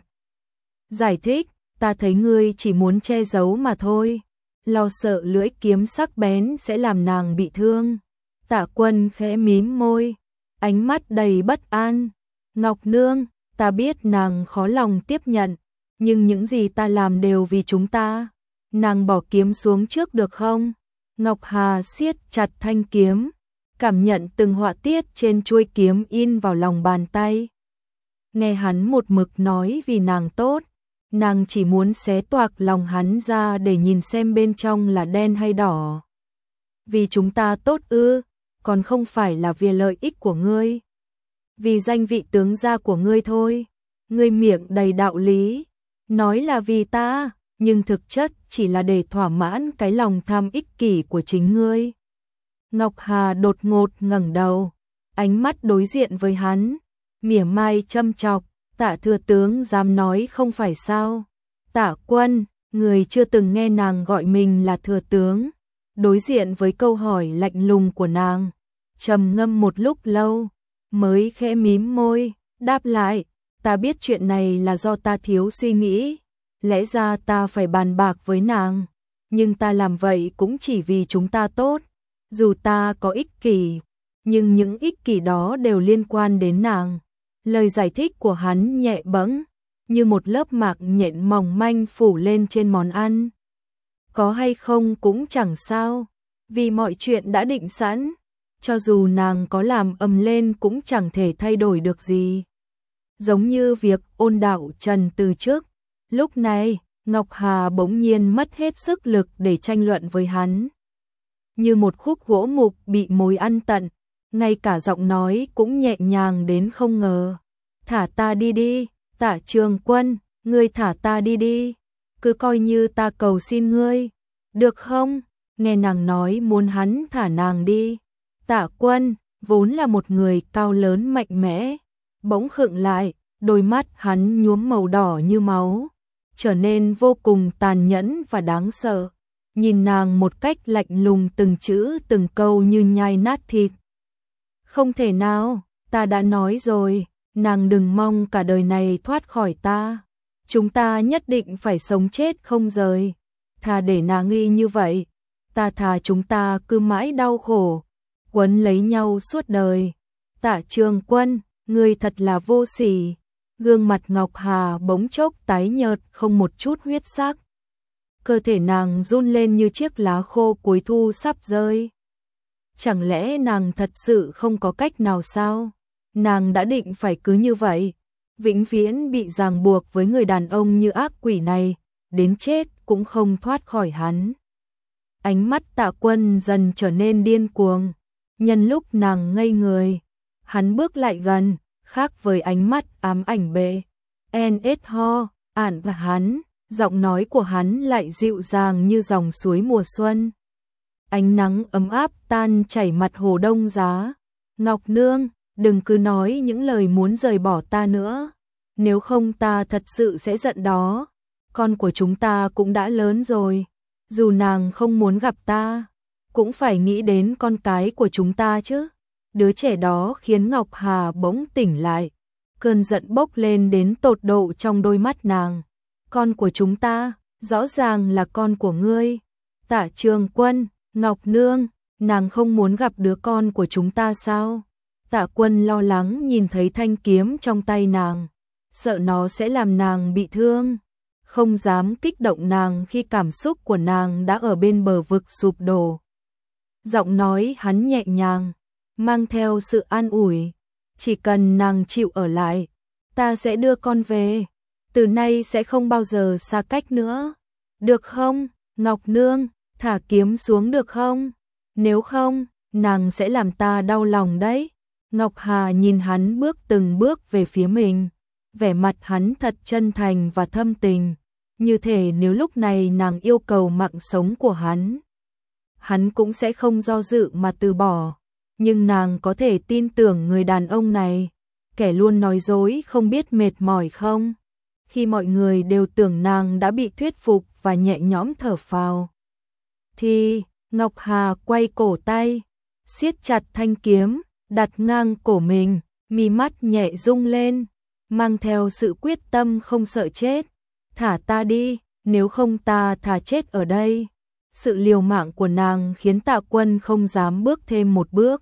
Giải thích, ta thấy ngươi chỉ muốn che giấu mà thôi, lo sợ lưỡi kiếm sắc bén sẽ làm nàng bị thương. Tạ Quân khẽ mím môi, ánh mắt đầy bất an. Ngọc Nương, ta biết nàng khó lòng tiếp nhận, nhưng những gì ta làm đều vì chúng ta. Nàng bỏ kiếm xuống trước được không? Ngọc Hà siết chặt thanh kiếm, cảm nhận từng họa tiết trên chuôi kiếm in vào lòng bàn tay. Nghe hắn một mực nói vì nàng tốt, nàng chỉ muốn xé toạc lòng hắn ra để nhìn xem bên trong là đen hay đỏ. Vì chúng ta tốt ư, còn không phải là vì lợi ích của ngươi. Vì danh vị tướng gia của ngươi thôi. Ngươi miệng đầy đạo lý, nói là vì ta, nhưng thực chất chỉ là để thỏa mãn cái lòng tham ích kỷ của chính ngươi. Ngọc Hà đột ngột ngẩng đầu, ánh mắt đối diện với hắn, mỉa mai châm chọc. Tạ thừa tướng dám nói không phải sao? Tạ Quân, người chưa từng nghe nàng gọi mình là thừa tướng, đối diện với câu hỏi lạnh lùng của nàng, trầm ngâm một lúc lâu, mới khẽ mím môi, đáp lại, ta biết chuyện này là do ta thiếu suy nghĩ, lẽ ra ta phải bàn bạc với nàng, nhưng ta làm vậy cũng chỉ vì chúng ta tốt, dù ta có ích kỷ, nhưng những ích kỷ đó đều liên quan đến nàng. Lời giải thích của hắn nhẹ bẫng, như một lớp mạc nhện mỏng manh phủ lên trên món ăn. Có hay không cũng chẳng sao, vì mọi chuyện đã định sẵn, cho dù nàng có làm ầm lên cũng chẳng thể thay đổi được gì. Giống như việc ôn đạo Trần từ trước, lúc này, Ngọc Hà bỗng nhiên mất hết sức lực để tranh luận với hắn. Như một khúc gỗ mục bị mồi ăn tận, ngay cả giọng nói cũng nhẹ nhàng đến không ngờ. Thả ta đi đi, Tạ Trường Quân, ngươi thả ta đi đi, cứ coi như ta cầu xin ngươi, được không? Nghe nàng nói muốn hắn thả nàng đi. Tạ Quân, vốn là một người cao lớn mạnh mẽ, bỗng khựng lại, đôi mắt hắn nhuốm màu đỏ như máu, trở nên vô cùng tàn nhẫn và đáng sợ. Nhìn nàng một cách lạnh lùng từng chữ từng câu như nhai nát thịt. Không thể nào, ta đã nói rồi, nàng đừng mong cả đời này thoát khỏi ta. Chúng ta nhất định phải sống chết không rời. Thà để nàng nghi như vậy, ta thà chúng ta cứ mãi đau khổ, quấn lấy nhau suốt đời. Tạ Trường Quân, ngươi thật là vô sỉ. Gương mặt Ngọc Hà bỗng chốc tái nhợt không một chút huyết sắc. Cơ thể nàng run lên như chiếc lá khô cuối thu sắp rơi. Chẳng lẽ nàng thật sự không có cách nào sao? Nàng đã định phải cứ như vậy, vĩnh viễn bị ràng buộc với người đàn ông như ác quỷ này, đến chết cũng không thoát khỏi hắn. Ánh mắt Tạ Quân dần trở nên điên cuồng, nhân lúc nàng ngây người, hắn bước lại gần, khác với ánh mắt ám ảnh bệ. En ết ho, ản và hắn, giọng nói của hắn lại dịu dàng như dòng suối mùa xuân. Ánh nắng ấm áp tan chảy mặt hồ đông giá. Ngọc Nương, đừng cứ nói những lời muốn rời bỏ ta nữa, nếu không ta thật sự sẽ giận đó. Con của chúng ta cũng đã lớn rồi, dù nàng không muốn gặp ta, cũng phải nghĩ đến con cái của chúng ta chứ. Đứa trẻ đó khiến Ngọc Hà bỗng tỉnh lại, cơn giận bốc lên đến tột độ trong đôi mắt nàng. Con của chúng ta, rõ ràng là con của ngươi. Tạ Trường Quân, Ngọc Nương, nàng không muốn gặp đứa con của chúng ta sao? Tạ Quân lo lắng nhìn thấy thanh kiếm trong tay nàng, sợ nó sẽ làm nàng bị thương, không dám kích động nàng khi cảm xúc của nàng đã ở bên bờ vực sụp đổ. Giọng nói hắn nhẹ nhàng, mang theo sự an ủi. Chỉ cần nàng chịu ở lại, ta sẽ đưa con về. Từ nay sẽ không bao giờ xa cách nữa. Được không, Ngọc Nương, thả kiếm xuống được không? Nếu không, nàng sẽ làm ta đau lòng đấy. Ngọc Hà nhìn hắn bước từng bước về phía mình. Vẻ mặt hắn thật chân thành và thâm tình. Như thể nếu lúc này nàng yêu cầu mạng sống của hắn, hắn cũng sẽ không do dự mà từ bỏ. Nhưng nàng có thể tin tưởng người đàn ông này, kẻ luôn nói dối không biết mệt mỏi không? Khi mọi người đều tưởng nàng đã bị thuyết phục và nhẹ nhõm thở phào, thì Ngọc Hà quay cổ tay, siết chặt thanh kiếm, đặt ngang cổ mình, mí mắt nhẹ rung lên, mang theo sự quyết tâm không sợ chết. Thả ta đi, nếu không ta thà chết ở đây. Sự liều mạng của nàng khiến Tạ Quân không dám bước thêm một bước.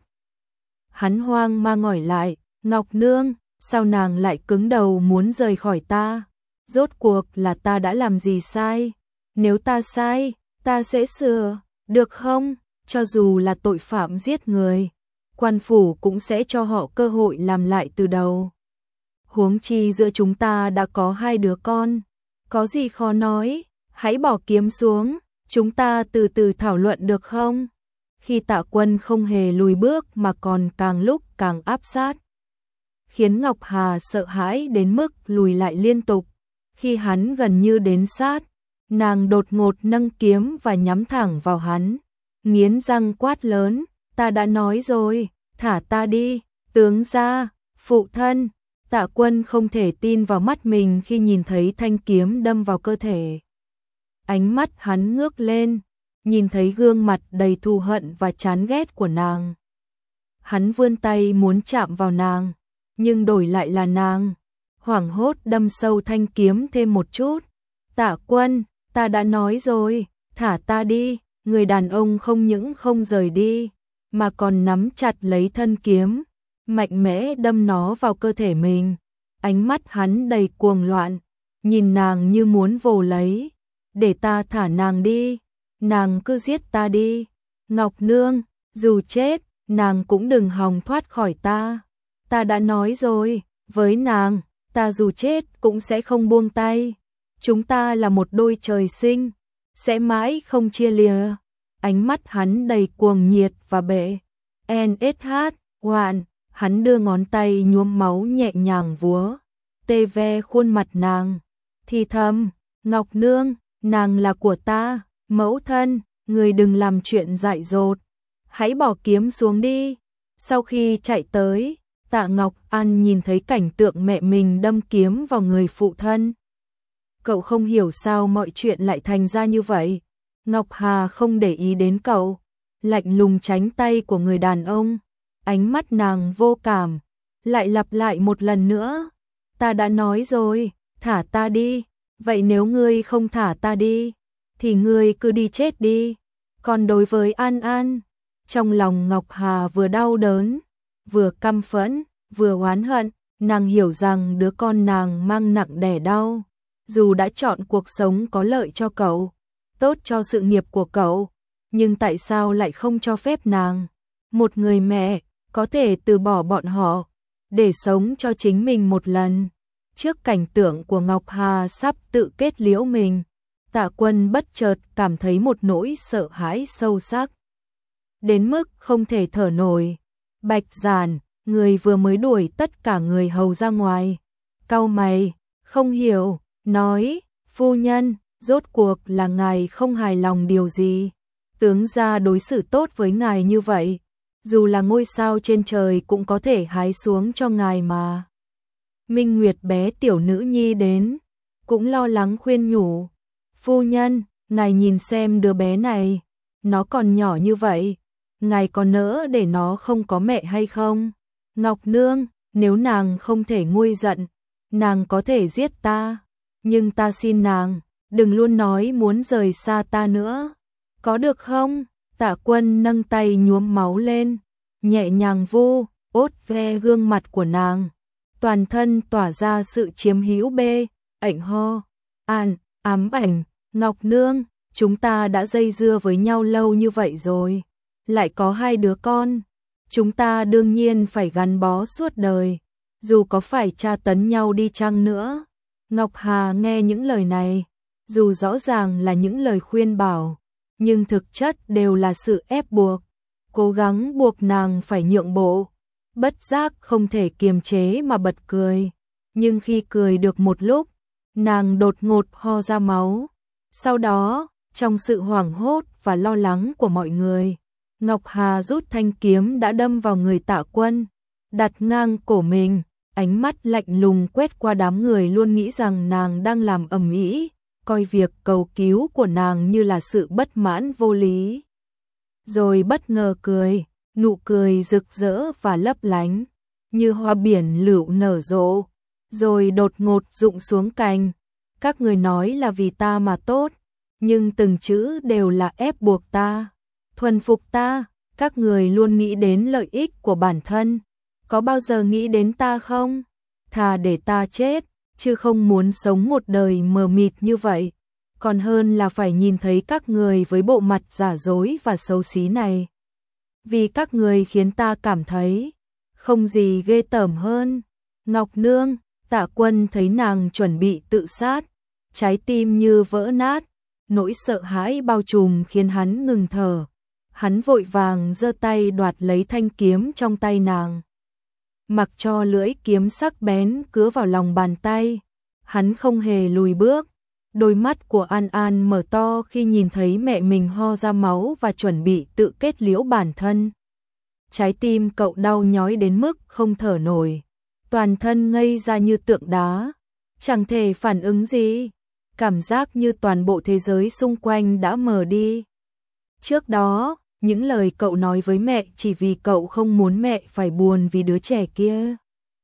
Hắn hoang mang hỏi lại, Ngọc Nương, sao nàng lại cứng đầu muốn rời khỏi ta? Rốt cuộc là ta đã làm gì sai? Nếu ta sai, ta sẽ sửa, được không? Cho dù là tội phạm giết người, quan phủ cũng sẽ cho họ cơ hội làm lại từ đầu. Huống chi giữa chúng ta đã có hai đứa con, có gì khó nói, hãy bỏ kiếm xuống, chúng ta từ từ thảo luận được không? Khi Tạ Quân không hề lùi bước mà còn càng lúc càng áp sát, khiến Ngọc Hà sợ hãi đến mức lùi lại liên tục. Khi hắn gần như đến sát, nàng đột ngột nâng kiếm và nhắm thẳng vào hắn, nghiến răng quát lớn, ta đã nói rồi, thả ta đi, tướng gia, phụ thân. Tạ Quân không thể tin vào mắt mình khi nhìn thấy thanh kiếm đâm vào cơ thể. Ánh mắt hắn ngước lên, nhìn thấy gương mặt đầy thù hận và chán ghét của nàng. Hắn vươn tay muốn chạm vào nàng, nhưng đổi lại là nàng, hoảng hốt đâm sâu thanh kiếm thêm một chút. Tạ Quân, ta đã nói rồi, thả ta đi. Người đàn ông không những không rời đi, mà còn nắm chặt lấy thân kiếm, mạnh mẽ đâm nó vào cơ thể mình. Ánh mắt hắn đầy cuồng loạn, nhìn nàng như muốn vồ lấy. Để ta thả nàng đi, nàng cứ giết ta đi. Ngọc Nương, dù chết, nàng cũng đừng hòng thoát khỏi ta. Ta đã nói rồi, với nàng, ta dù chết cũng sẽ không buông tay. Chúng ta là một đôi trời sinh, sẽ mãi không chia lìa. Ánh mắt hắn đầy cuồng nhiệt và bệ. en ét hát, hoạn, hắn đưa ngón tay nhuốm máu nhẹ nhàng vúa, tê ve khuôn mặt nàng, thì thầm, Ngọc Nương, nàng là của ta, mẫu thân, người đừng làm chuyện dại dột, hãy bỏ kiếm xuống đi. Sau khi chạy tới, Tạ Ngọc An nhìn thấy cảnh tượng mẹ mình đâm kiếm vào người phụ thân. Cậu không hiểu sao mọi chuyện lại thành ra như vậy. Ngọc Hà không để ý đến cậu, lạnh lùng tránh tay của người đàn ông. Ánh mắt nàng vô cảm, lại lặp lại một lần nữa. Ta đã nói rồi, thả ta đi. Vậy nếu ngươi không thả ta đi, thì ngươi cứ đi chết đi. Còn đối với An An, trong lòng Ngọc Hà vừa đau đớn, vừa căm phẫn, vừa oán hận. Nàng hiểu rằng đứa con nàng mang nặng đẻ đau. Dù đã chọn cuộc sống có lợi cho cậu, tốt cho sự nghiệp của cậu, nhưng tại sao lại không cho phép nàng, một người mẹ, có thể từ bỏ bọn họ, để sống cho chính mình một lần. Trước cảnh tượng của Ngọc Hà sắp tự kết liễu mình, Tạ Quân bất chợt cảm thấy một nỗi sợ hãi sâu sắc, đến mức không thể thở nổi. Bạch Giản, người vừa mới đuổi tất cả người hầu ra ngoài, cau mày, không hiểu, nói, phu nhân, rốt cuộc là ngài không hài lòng điều gì? Tướng gia đối xử tốt với ngài như vậy, dù là ngôi sao trên trời cũng có thể hái xuống cho ngài mà. Minh Nguyệt bé tiểu nữ nhi đến, cũng lo lắng khuyên nhủ, phu nhân, ngài nhìn xem đứa bé này, nó còn nhỏ như vậy, ngài có nỡ để nó không có mẹ hay không? Ngọc Nương, nếu nàng không thể nguôi giận, nàng có thể giết ta, nhưng ta xin nàng, đừng luôn nói muốn rời xa ta nữa, có được không? Tạ Quân nâng tay nhuốm máu lên, nhẹ nhàng vu, ốt ve gương mặt của nàng, toàn thân tỏa ra sự chiếm hữu bê, ảnh ho, an, ám ảnh. Ngọc Nương, chúng ta đã dây dưa với nhau lâu như vậy rồi, lại có hai đứa con. Chúng ta đương nhiên phải gắn bó suốt đời, dù có phải tra tấn nhau đi chăng nữa. Ngọc Hà nghe những lời này, dù rõ ràng là những lời khuyên bảo, nhưng thực chất đều là sự ép buộc, cố gắng buộc nàng phải nhượng bộ. Bất giác không thể kiềm chế mà bật cười, nhưng khi cười được một lúc, nàng đột ngột ho ra máu. Sau đó, trong sự hoảng hốt và lo lắng của mọi người, Ngọc Hà rút thanh kiếm đã đâm vào người Tạ Quân, đặt ngang cổ mình, ánh mắt lạnh lùng quét qua đám người luôn nghĩ rằng nàng đang làm ầm ĩ, coi việc cầu cứu của nàng như là sự bất mãn vô lý. Rồi bất ngờ cười, nụ cười rực rỡ và lấp lánh, như hoa biển lựu nở rộ, rồi đột ngột rụng xuống cành. Các người nói là vì ta mà tốt, nhưng từng chữ đều là ép buộc ta, thuần phục ta. Các người luôn nghĩ đến lợi ích của bản thân, có bao giờ nghĩ đến ta không? Thà để ta chết, chứ không muốn sống một đời mờ mịt như vậy, còn hơn là phải nhìn thấy các người với bộ mặt giả dối và xấu xí này. Vì các người khiến ta cảm thấy không gì ghê tởm hơn. Ngọc Nương, Tạ Quân thấy nàng chuẩn bị tự sát, trái tim như vỡ nát, nỗi sợ hãi bao trùm khiến hắn ngừng thở. Hắn vội vàng giơ tay đoạt lấy thanh kiếm trong tay nàng, mặc cho lưỡi kiếm sắc bén cứa vào lòng bàn tay. Hắn không hề lùi bước. Đôi mắt của An An mở to khi nhìn thấy mẹ mình ho ra máu và chuẩn bị tự kết liễu bản thân. Trái tim cậu đau nhói đến mức không thở nổi, toàn thân ngây ra như tượng đá, chẳng thể phản ứng gì, cảm giác như toàn bộ thế giới xung quanh đã mờ đi. Trước đó, những lời cậu nói với mẹ chỉ vì cậu không muốn mẹ phải buồn vì đứa trẻ kia.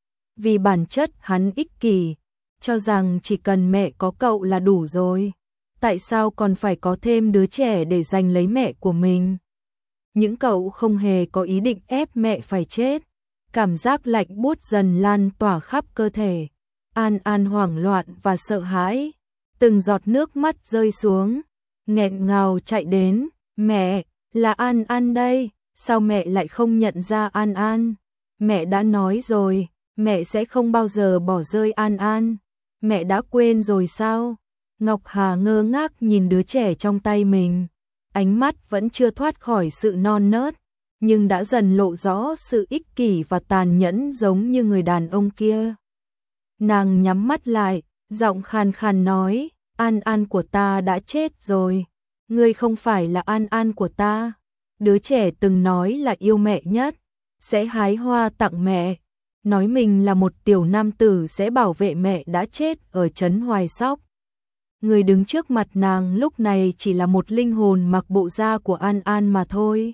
Vì bản chất hắn ích kỷ, cho rằng chỉ cần mẹ có cậu là đủ rồi. Tại sao còn phải có thêm đứa trẻ để giành lấy mẹ của mình? Những cậu không hề có ý định ép mẹ phải chết. Cảm giác lạnh buốt dần lan tỏa khắp cơ thể. An An hoảng loạn và sợ hãi. Từng giọt nước mắt rơi xuống, nghẹn ngào chạy đến. Mẹ, là An An đây, sao mẹ lại không nhận ra An An? Mẹ đã nói rồi, mẹ sẽ không bao giờ bỏ rơi An An. Mẹ đã quên rồi sao? Ngọc Hà ngơ ngác nhìn đứa trẻ trong tay mình, ánh mắt vẫn chưa thoát khỏi sự non nớt, nhưng đã dần lộ rõ sự ích kỷ và tàn nhẫn giống như người đàn ông kia. Nàng nhắm mắt lại, giọng khàn khàn nói, An An của ta đã chết rồi. Ngươi không phải là An An của ta. Đứa trẻ từng nói là yêu mẹ nhất, sẽ hái hoa tặng mẹ, nói mình là một tiểu nam tử sẽ bảo vệ mẹ đã chết ở trấn Hoài Sóc. Người đứng trước mặt nàng lúc này chỉ là một linh hồn mặc bộ da của An An mà thôi.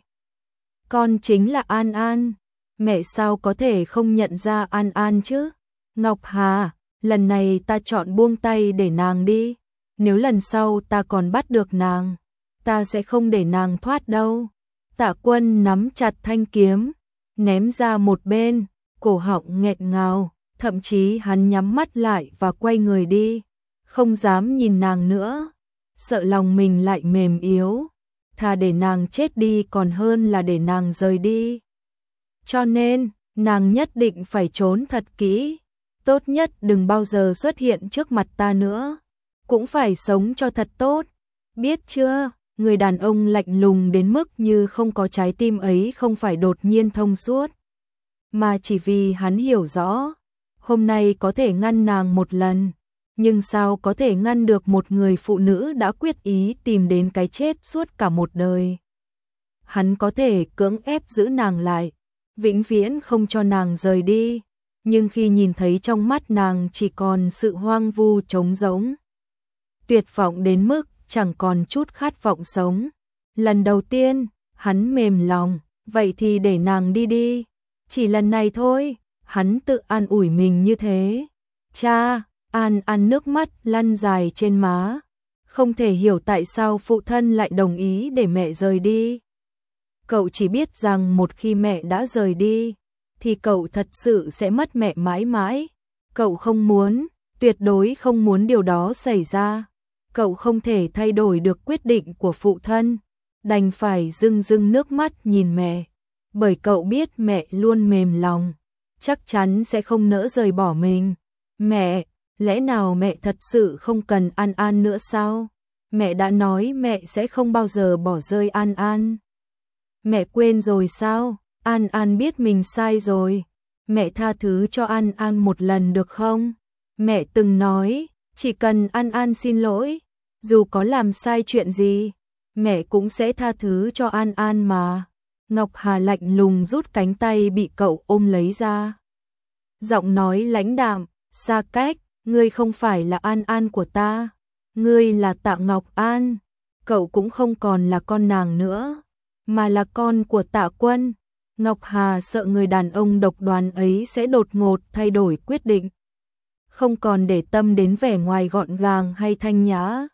Con chính là An An. Mẹ sao có thể không nhận ra An An chứ? Ngọc Hà, lần này ta chọn buông tay để nàng đi. Nếu lần sau ta còn bắt được nàng, ta sẽ không để nàng thoát đâu. Tạ Quân nắm chặt thanh kiếm, ném ra một bên, cổ họng nghẹn ngào, thậm chí hắn nhắm mắt lại và quay người đi, không dám nhìn nàng nữa, sợ lòng mình lại mềm yếu, thà để nàng chết đi còn hơn là để nàng rời đi. Cho nên, nàng nhất định phải trốn thật kỹ, tốt nhất đừng bao giờ xuất hiện trước mặt ta nữa, cũng phải sống cho thật tốt, biết chưa? Người đàn ông lạnh lùng đến mức như không có trái tim ấy không phải đột nhiên thông suốt, mà chỉ vì hắn hiểu rõ, hôm nay có thể ngăn nàng một lần, nhưng sao có thể ngăn được một người phụ nữ đã quyết ý tìm đến cái chết suốt cả một đời. Hắn có thể cưỡng ép giữ nàng lại, vĩnh viễn không cho nàng rời đi, nhưng khi nhìn thấy trong mắt nàng chỉ còn sự hoang vu trống rỗng, tuyệt vọng đến mức chẳng còn chút khát vọng sống. Lần đầu tiên, hắn mềm lòng, vậy thì để nàng đi đi. Chỉ lần này thôi, hắn tự an ủi mình như thế. Cha, An An nước mắt lăn dài trên má. Không thể hiểu tại sao phụ thân lại đồng ý để mẹ rời đi. Cậu chỉ biết rằng một khi mẹ đã rời đi, thì cậu thật sự sẽ mất mẹ mãi mãi. Cậu không muốn, tuyệt đối không muốn điều đó xảy ra. Cậu không thể thay đổi được quyết định của phụ thân. đành phải rưng rưng nước mắt nhìn mẹ, bởi cậu biết mẹ luôn mềm lòng, chắc chắn sẽ không nỡ rời bỏ mình. Mẹ, lẽ nào mẹ thật sự không cần An An nữa sao? Mẹ đã nói mẹ sẽ không bao giờ bỏ rơi An An. Mẹ quên rồi sao? An An biết mình sai rồi. Mẹ tha thứ cho An An một lần được không? Mẹ từng nói, chỉ cần An An xin lỗi, dù có làm sai chuyện gì, mẹ cũng sẽ tha thứ cho An An mà. Ngọc Hà lạnh lùng rút cánh tay bị cậu ôm lấy ra. Giọng nói lãnh đạm, xa cách, ngươi không phải là An An của ta, ngươi là Tạ Ngọc An, cậu cũng không còn là con nàng nữa, mà là con của Tạ Quân. Ngọc Hà sợ người đàn ông độc đoán ấy sẽ đột ngột thay đổi quyết định, không còn để tâm đến vẻ ngoài gọn gàng hay thanh nhã.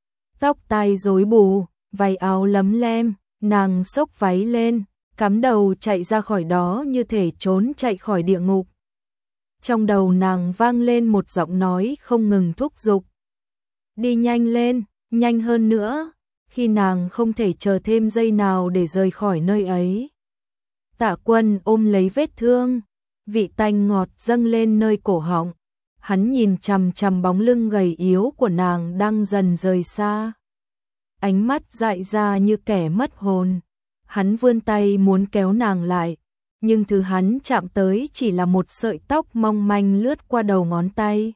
Tóc tai rối bù, váy áo lấm lem, nàng xốc váy lên, cắm đầu chạy ra khỏi đó như thể trốn chạy khỏi địa ngục. Trong đầu nàng vang lên một giọng nói không ngừng thúc giục. Đi nhanh lên, nhanh hơn nữa, khi nàng không thể chờ thêm giây nào để rời khỏi nơi ấy. Tạ Quân ôm lấy vết thương, vị tanh ngọt dâng lên nơi cổ họng. Hắn nhìn chằm chằm bóng lưng gầy yếu của nàng đang dần rời xa. Ánh mắt dại ra như kẻ mất hồn. Hắn vươn tay muốn kéo nàng lại, nhưng thứ hắn chạm tới chỉ là một sợi tóc mong manh lướt qua đầu ngón tay.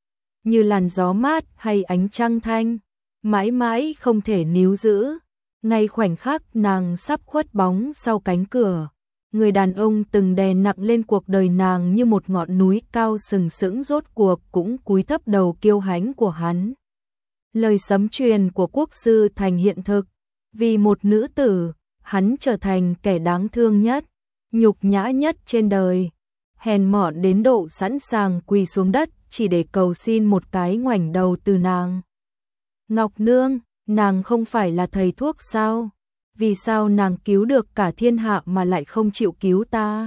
Như làn gió mát hay ánh trăng thanh, mãi mãi không thể níu giữ. Ngay khoảnh khắc nàng sắp khuất bóng sau cánh cửa, người đàn ông từng đè nặng lên cuộc đời nàng như một ngọn núi cao sừng sững rốt cuộc cũng cúi thấp đầu kiêu hãnh của hắn. Lời sấm truyền của quốc sư thành hiện thực, vì một nữ tử, hắn trở thành kẻ đáng thương nhất, nhục nhã nhất trên đời, hèn mọn đến độ sẵn sàng quỳ xuống đất chỉ để cầu xin một cái ngoảnh đầu từ nàng. Ngọc Nương, nàng không phải là thầy thuốc sao? Vì sao nàng cứu được cả thiên hạ mà lại không chịu cứu ta?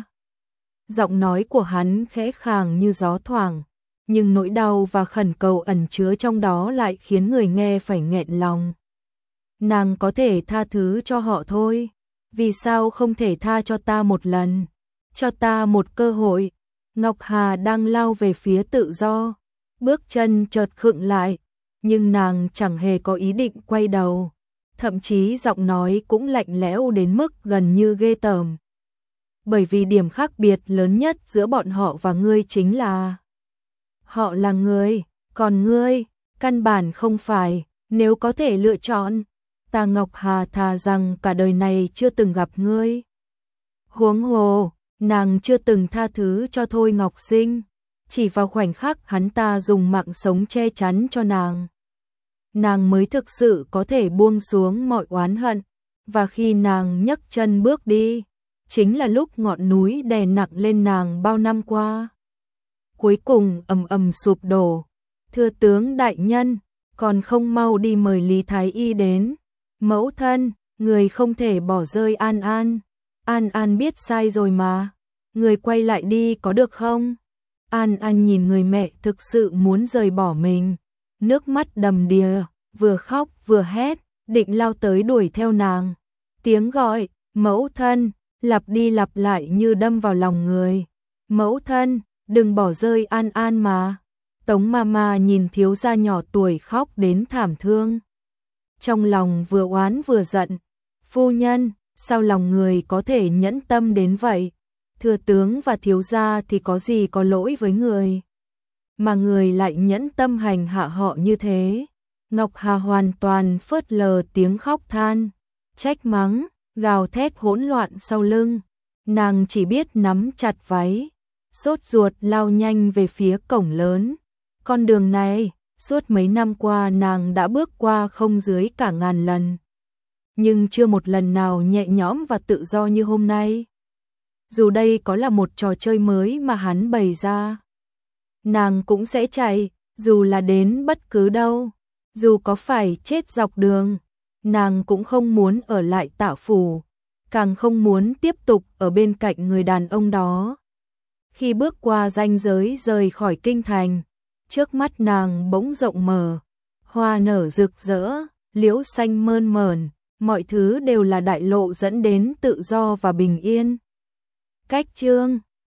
Giọng nói của hắn khẽ khàng như gió thoảng, nhưng nỗi đau và khẩn cầu ẩn chứa trong đó lại khiến người nghe phải nghẹn lòng. Nàng có thể tha thứ cho họ thôi, vì sao không thể tha cho ta một lần, cho ta một cơ hội? Ngọc Hà đang lao về phía tự do, bước chân chợt khựng lại, nhưng nàng chẳng hề có ý định quay đầu, thậm chí giọng nói cũng lạnh lẽo đến mức gần như ghê tởm. Bởi vì điểm khác biệt lớn nhất giữa bọn họ và ngươi chính là họ là người, còn ngươi, căn bản không phải. Nếu có thể lựa chọn, ta Ngọc Hà thà rằng cả đời này chưa từng gặp ngươi. Huống hồ, nàng chưa từng tha thứ cho Thôi Ngọc Sinh, chỉ vào khoảnh khắc hắn ta dùng mạng sống che chắn cho nàng, nàng mới thực sự có thể buông xuống mọi oán hận. Và khi nàng nhấc chân bước đi, chính là lúc ngọn núi đè nặng lên nàng bao năm qua cuối cùng ầm ầm sụp đổ. Thưa tướng đại nhân, còn không mau đi mời Lý Thái Y đến. Mẫu thân, người không thể bỏ rơi An An. An An biết sai rồi mà, người quay lại đi có được không? An An nhìn người mẹ thực sự muốn rời bỏ mình, nước mắt đầm đìa, vừa khóc vừa hét, định lao tới đuổi theo nàng. Tiếng gọi, mẫu thân, lặp đi lặp lại như đâm vào lòng người. Mẫu thân, đừng bỏ rơi An An mà. Tống Mama nhìn thiếu gia nhỏ tuổi khóc đến thảm thương, trong lòng vừa oán vừa giận. Phu nhân, sao lòng người có thể nhẫn tâm đến vậy? Thừa tướng và thiếu gia thì có gì có lỗi với người, mà người lại nhẫn tâm hành hạ họ như thế? Ngọc Hà hoàn toàn phớt lờ tiếng khóc than, trách mắng, gào thét hỗn loạn sau lưng. Nàng chỉ biết nắm chặt váy, sốt ruột lao nhanh về phía cổng lớn. Con đường này, suốt mấy năm qua nàng đã bước qua không dưới cả ngàn lần, nhưng chưa một lần nào nhẹ nhõm và tự do như hôm nay. Dù đây có là một trò chơi mới mà hắn bày ra, nàng cũng sẽ chạy, dù là đến bất cứ đâu, dù có phải chết dọc đường, nàng cũng không muốn ở lại Tạ phủ, càng không muốn tiếp tục ở bên cạnh người đàn ông đó. Khi bước qua ranh giới rời khỏi kinh thành, trước mắt nàng bỗng rộng mở, hoa nở rực rỡ, liễu xanh mơn mởn, mọi thứ đều là đại lộ dẫn đến tự do và bình yên. Cách chương